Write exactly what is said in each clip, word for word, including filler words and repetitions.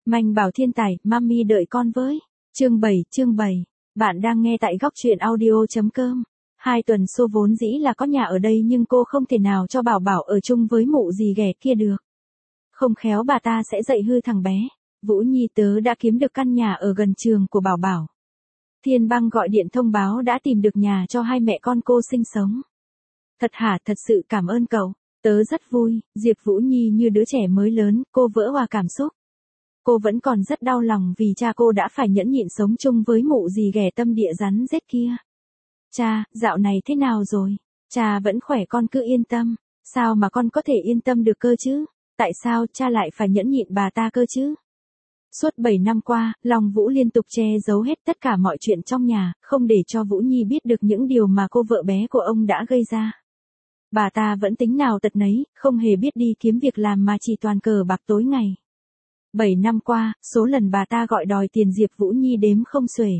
Manh Bảo Thiên Tài, Mami đợi con với. Chương bảy, chương bảy. Bạn đang nghe tại góc truyện audio.com. Hai tuần xô vốn dĩ là có nhà ở đây nhưng cô không thể nào cho Bảo Bảo ở chung với mụ gì ghẻ kia được. Không khéo bà ta sẽ dạy hư thằng bé. Vũ Nhi tớ đã kiếm được căn nhà ở gần trường của Bảo Bảo. Thiên Băng gọi điện thông báo đã tìm được nhà cho hai mẹ con cô sinh sống. Thật hả, thật sự cảm ơn cậu. Tớ rất vui. Diệp Vũ Nhi như đứa trẻ mới lớn, cô vỡ òa cảm xúc. Cô vẫn còn rất đau lòng vì cha cô đã phải nhẫn nhịn sống chung với mụ gì ghẻ tâm địa rắn rết kia. Cha, dạo này thế nào rồi? Cha vẫn khỏe, con cứ yên tâm. Sao mà con có thể yên tâm được cơ chứ? Tại sao cha lại phải nhẫn nhịn bà ta cơ chứ? Suốt bảy năm qua, Long Vũ liên tục che giấu hết tất cả mọi chuyện trong nhà, không để cho Vũ Nhi biết được những điều mà cô vợ bé của ông đã gây ra. Bà ta vẫn tính nào tật nấy, không hề biết đi kiếm việc làm mà chỉ toàn cờ bạc tối ngày. Bảy năm qua, số lần bà ta gọi đòi tiền Diệp Vũ Nhi đếm không xuể.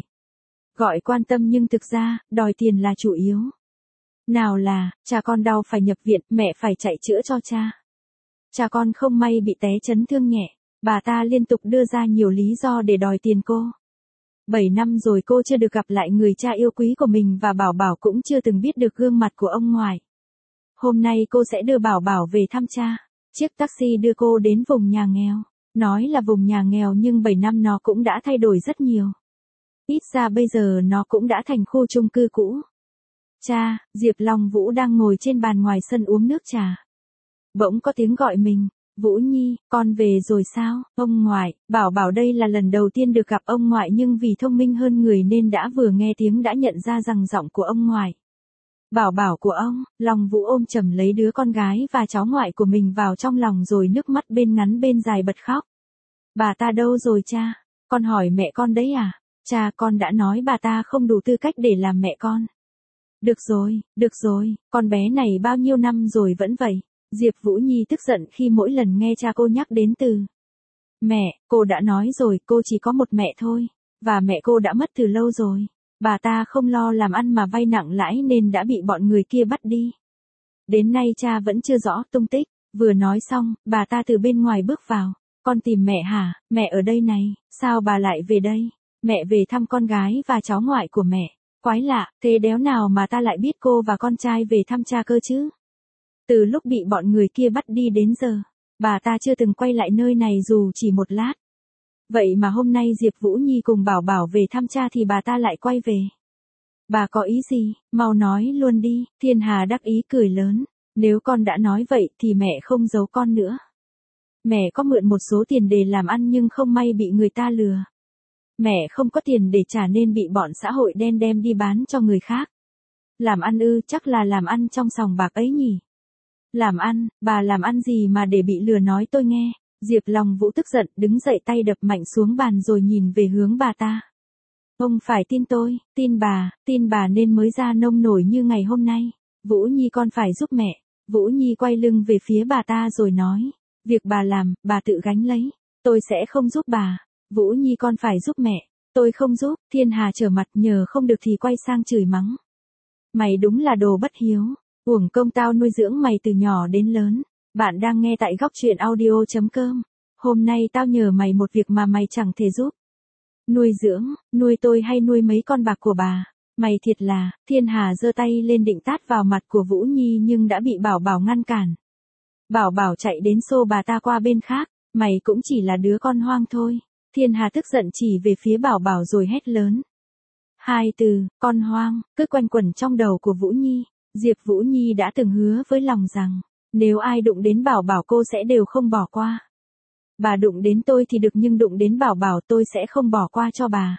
Gọi quan tâm nhưng thực ra, đòi tiền là chủ yếu. Nào là, cha con đau phải nhập viện, mẹ phải chạy chữa cho cha. Cha con không may bị té chấn thương nhẹ, bà ta liên tục đưa ra nhiều lý do để đòi tiền cô. Bảy năm rồi cô chưa được gặp lại người cha yêu quý của mình và Bảo Bảo cũng chưa từng biết được gương mặt của ông ngoại. Hôm nay cô sẽ đưa Bảo Bảo về thăm cha. Chiếc taxi đưa cô đến vùng nhà nghèo. Nói là vùng nhà nghèo nhưng bảy năm nó cũng đã thay đổi rất nhiều. Ít ra bây giờ nó cũng đã thành khu chung cư cũ. Cha, Diệp Long Vũ đang ngồi trên bàn ngoài sân uống nước trà. Bỗng có tiếng gọi mình. Vũ Nhi, con về rồi sao? Ông ngoại, Bảo Bảo đây là lần đầu tiên được gặp ông ngoại nhưng vì thông minh hơn người nên đã vừa nghe tiếng đã nhận ra rằng giọng của ông ngoại. Bảo Bảo của ông. Long Vũ ôm chầm lấy đứa con gái và cháu ngoại của mình vào trong lòng rồi nước mắt bên ngắn bên dài bật khóc. Bà ta đâu rồi cha? Con hỏi mẹ con đấy à? Cha, con đã nói bà ta không đủ tư cách để làm mẹ con. Được rồi, được rồi, con bé này bao nhiêu năm rồi vẫn vậy. Diệp Vũ Nhi tức giận khi mỗi lần nghe cha cô nhắc đến từ mẹ. Cô đã nói rồi, cô chỉ có một mẹ thôi. Và mẹ cô đã mất từ lâu rồi. Bà ta không lo làm ăn mà vay nặng lãi nên đã bị bọn người kia bắt đi. Đến nay cha vẫn chưa rõ tung tích. Vừa nói xong, bà ta từ bên ngoài bước vào. Con tìm mẹ hả? Mẹ ở đây này. Sao bà lại về đây? Mẹ về thăm con gái và cháu ngoại của mẹ. Quái lạ, thế đéo nào mà ta lại biết cô và con trai về thăm cha cơ chứ? Từ lúc bị bọn người kia bắt đi đến giờ, bà ta chưa từng quay lại nơi này dù chỉ một lát. Vậy mà hôm nay Diệp Vũ Nhi cùng Bảo Bảo về thăm cha thì bà ta lại quay về. Bà có ý gì? Mau nói luôn đi. Thiên Hà đắc ý cười lớn. Nếu con đã nói vậy thì mẹ không giấu con nữa. Mẹ có mượn một số tiền để làm ăn nhưng không may bị người ta lừa. Mẹ không có tiền để trả nên bị bọn xã hội đen đem đi bán cho người khác. Làm ăn ư? Chắc là làm ăn trong sòng bạc ấy nhỉ? Làm ăn? Bà làm ăn gì mà để bị lừa nói tôi nghe? Diệp Long Vũ tức giận đứng dậy tay đập mạnh xuống bàn rồi nhìn về hướng bà ta. Ông phải tin tôi, tin bà, tin bà nên mới ra nông nổi như ngày hôm nay. Vũ Nhi con phải giúp mẹ. Vũ Nhi quay lưng về phía bà ta rồi nói. Việc bà làm, bà tự gánh lấy. Tôi sẽ không giúp bà. Vũ Nhi con phải giúp mẹ. Tôi không giúp. Thiên Hà trở mặt nhờ không được thì quay sang chửi mắng. Mày đúng là đồ bất hiếu. Uổng công tao nuôi dưỡng mày từ nhỏ đến lớn. Bạn đang nghe tại góc truyện audio.com. Hôm nay tao nhờ mày một việc mà mày chẳng thể giúp. Nuôi dưỡng, nuôi tôi hay nuôi mấy con bạc của bà? Mày thiệt là. Thiên Hà giơ tay lên định tát vào mặt của Vũ Nhi nhưng đã bị Bảo Bảo ngăn cản. Bảo Bảo chạy đến xô bà ta qua bên khác. Mày cũng chỉ là đứa con hoang thôi. Thiên Hà tức giận chỉ về phía Bảo Bảo rồi hét lớn. Hai từ, con hoang, cứ quanh quẩn trong đầu của Vũ Nhi. Diệp Vũ Nhi đã từng hứa với lòng rằng, nếu ai đụng đến Bảo Bảo cô sẽ đều không bỏ qua. Bà đụng đến tôi thì được nhưng đụng đến Bảo Bảo tôi sẽ không bỏ qua cho bà.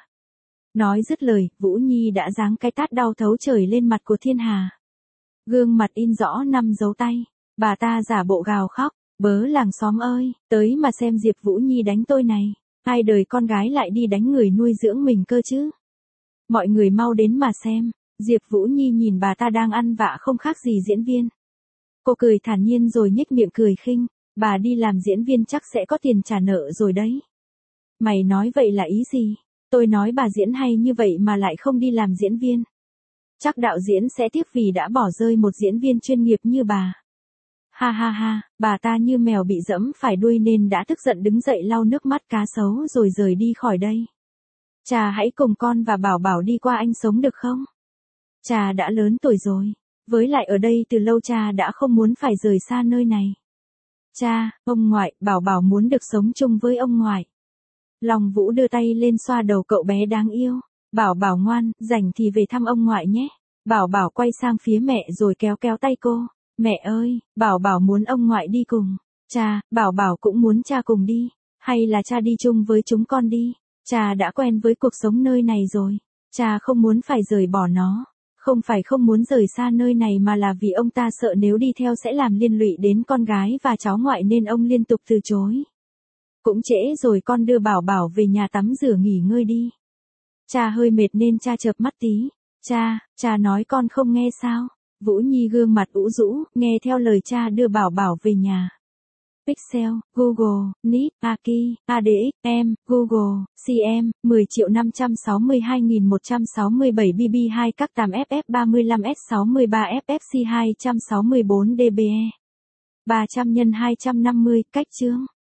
Nói dứt lời, Vũ Nhi đã giáng cái tát đau thấu trời lên mặt của Thiên Hà. Gương mặt in rõ năm dấu tay, bà ta giả bộ gào khóc, bớ làng xóm ơi, tới mà xem Diệp Vũ Nhi đánh tôi này, ai đời con gái lại đi đánh người nuôi dưỡng mình cơ chứ. Mọi người mau đến mà xem. Diệp Vũ Nhi nhìn bà ta đang ăn vạ không khác gì diễn viên. Cô cười thản nhiên rồi nhếch miệng cười khinh, bà đi làm diễn viên chắc sẽ có tiền trả nợ rồi đấy. Mày nói vậy là ý gì? Tôi nói bà diễn hay như vậy mà lại không đi làm diễn viên. Chắc đạo diễn sẽ tiếc vì đã bỏ rơi một diễn viên chuyên nghiệp như bà. Ha ha ha, bà ta như mèo bị dẫm phải đuôi nên đã tức giận đứng dậy lau nước mắt cá sấu rồi rời đi khỏi đây. Cha hãy cùng con và Bảo Bảo đi qua anh sống được không? Cha đã lớn tuổi rồi. Với lại ở đây từ lâu cha đã không muốn phải rời xa nơi này. Cha, ông ngoại, Bảo Bảo muốn được sống chung với ông ngoại. Long Vũ đưa tay lên xoa đầu cậu bé đáng yêu. Bảo Bảo ngoan, rảnh thì về thăm ông ngoại nhé. Bảo Bảo quay sang phía mẹ rồi kéo kéo tay cô. Mẹ ơi, Bảo Bảo muốn ông ngoại đi cùng. Cha, Bảo Bảo cũng muốn cha cùng đi. Hay là cha đi chung với chúng con đi. Cha đã quen với cuộc sống nơi này rồi. Cha không muốn phải rời bỏ nó. Không phải không muốn rời xa nơi này mà là vì ông ta sợ nếu đi theo sẽ làm liên lụy đến con gái và cháu ngoại nên ông liên tục từ chối. Cũng trễ rồi, con đưa Bảo Bảo về nhà tắm rửa nghỉ ngơi đi. Cha hơi mệt nên cha chợp mắt tí. Cha, cha nói con không nghe sao? Vũ Nhi gương mặt ủ rũ, nghe theo lời cha đưa Bảo Bảo về nhà. Pixel, Google, Nip, Aki, a đê ích, M, Google, xê em, mười triệu năm trăm sáu mươi hai nghìn một trăm sáu mươi bảy B B hai các tám F F ba lăm S sáu ba F F C hai sáu bốn D B E. ba trăm nhân hai trăm năm mươi, cách chương.